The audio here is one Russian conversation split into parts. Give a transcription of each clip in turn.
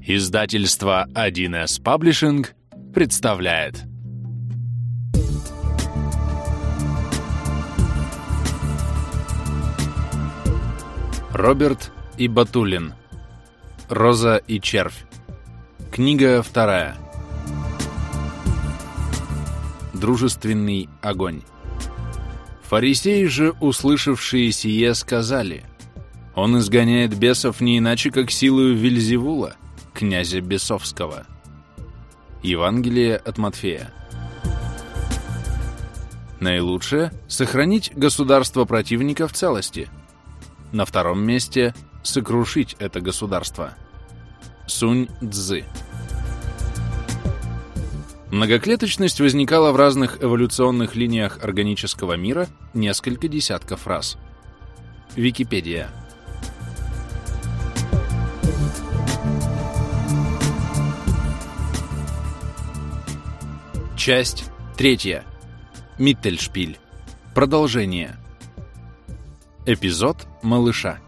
Издательство 1С Паблишинг представляет. Роберт и Батулин. Роза и червь. Книга 2. Дружественный огонь. Фарисеи же, услышавшие сие, сказали: «Он изгоняет бесов не иначе, как силою Вельзевула, князя бесовского». Евангелие от Матфея. Наилучшее — сохранить государство противника в целости. На втором месте — сокрушить это государство. Сунь Цзы. Многоклеточность возникала в разных эволюционных линиях органического мира несколько десятков раз. Википедия. Часть 3. Миттельшпиль. Продолжение. Эпизод малыша.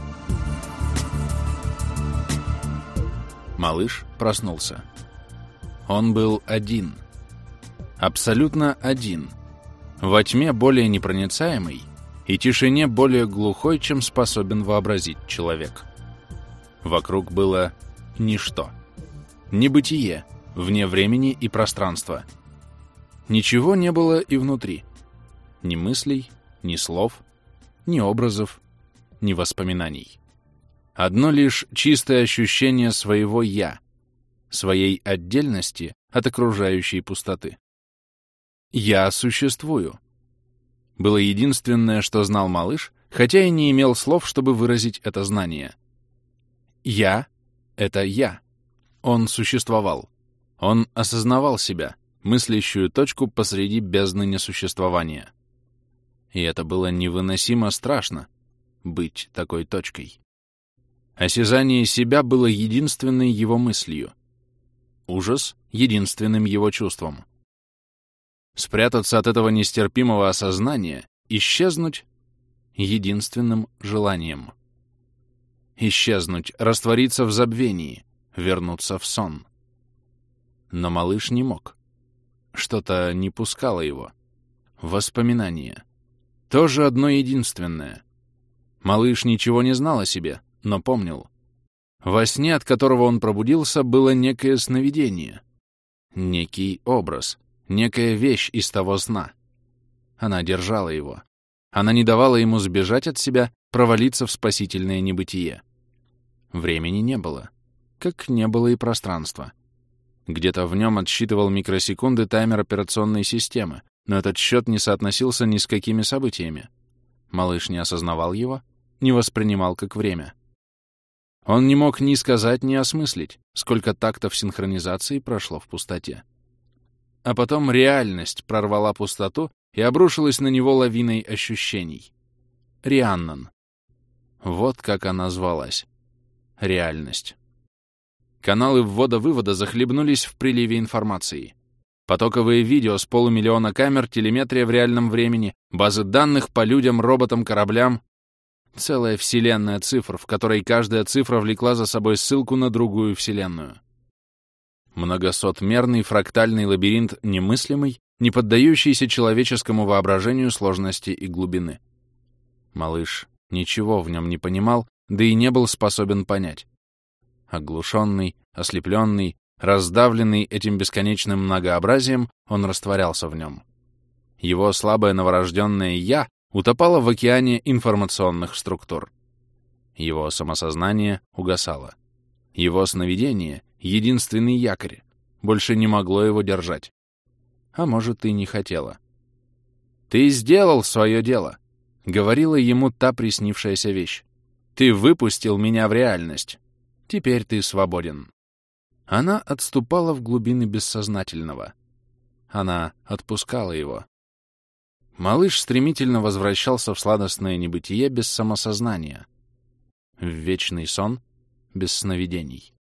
Малыш проснулся. Он был один. Абсолютно один. Во тьме более непроницаемый и тишине более глухой, чем способен вообразить человек. Вокруг было ничто. Небытие, вне времени и пространства. Ничего не было и внутри. Ни мыслей, ни слов, ни образов, ни воспоминаний. Одно лишь чистое ощущение своего «я», своей отдельности от окружающей пустоты. «Я существую» было единственное, что знал малыш, хотя и не имел слов, чтобы выразить это знание. «Я» — это «я». Он существовал. Он осознавал себя, мыслящую точку посреди бездны несуществования. И это было невыносимо страшно — быть такой точкой. Осязание себя было единственной его мыслью. Ужас — единственным его чувством. Спрятаться от этого нестерпимого осознания, исчезнуть — единственным желанием. Исчезнуть, раствориться в забвении, вернуться в сон. Но малыш не мог. Что-то не пускало его. Воспоминания. Тоже одно единственное. Малыш ничего не знал о себе, но помнил. Во сне, от которого он пробудился, было некое сновидение. Некий образ, некая вещь из того сна. Она держала его. Она не давала ему сбежать от себя, провалиться в спасительное небытие. Времени не было, как не было и пространства. Где-то в нем отсчитывал микросекунды таймер операционной системы, но этот счет не соотносился ни с какими событиями. Малыш не осознавал его, не воспринимал как время. Он не мог ни сказать, ни осмыслить, сколько тактов синхронизации прошло в пустоте. А потом реальность прорвала пустоту и обрушилась на него лавиной ощущений. Рианнан. Вот как она звалась. Реальность. Каналы ввода-вывода захлебнулись в приливе информации. Потоковые видео с 500 000 камер, телеметрия в реальном времени, базы данных по людям, роботам, кораблям. Целая вселенная цифр, в которой каждая цифра влекла за собой ссылку на другую вселенную. Многосотмерный фрактальный лабиринт немыслимый, не поддающийся человеческому воображению сложности и глубины. Малыш ничего в нем не понимал, да и не был способен понять. Оглушенный, ослепленный, раздавленный этим бесконечным многообразием, он растворялся в нем. Его слабое новорожденное «я» утопало в океане информационных структур. Его самосознание угасало. Его сновидение, единственный якорь, больше не могло его держать. А может, и не хотело. «Ты сделал свое дело», — говорила ему та приснившаяся вещь. «Ты выпустил меня в реальность. Теперь ты свободен». Она отступала в глубины бессознательного. Она отпускала его. Малыш стремительно возвращался в сладостное небытие без самосознания, в вечный сон без сновидений.